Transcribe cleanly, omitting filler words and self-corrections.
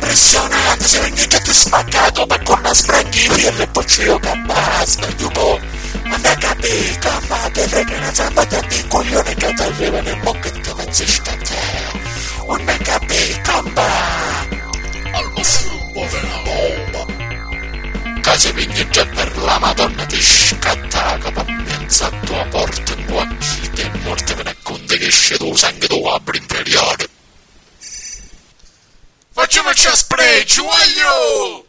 impressionante, se venite tutti spaccato, ma con una sbranghi e poi ci io camma, sbranghi un po'. Ma ne capi, camma, te frega una zampa di coglione che ti arriva nel bocca che non si scatta. Non ne capi, camma. Allo frumbo della bomba. Casi vigni già per la Madonna ti scatta, capammenza a tua porta in guacchi, che morte me ne conte che esce tu sangue tu apri inferiore. Facciamoci a spray, ci voglio!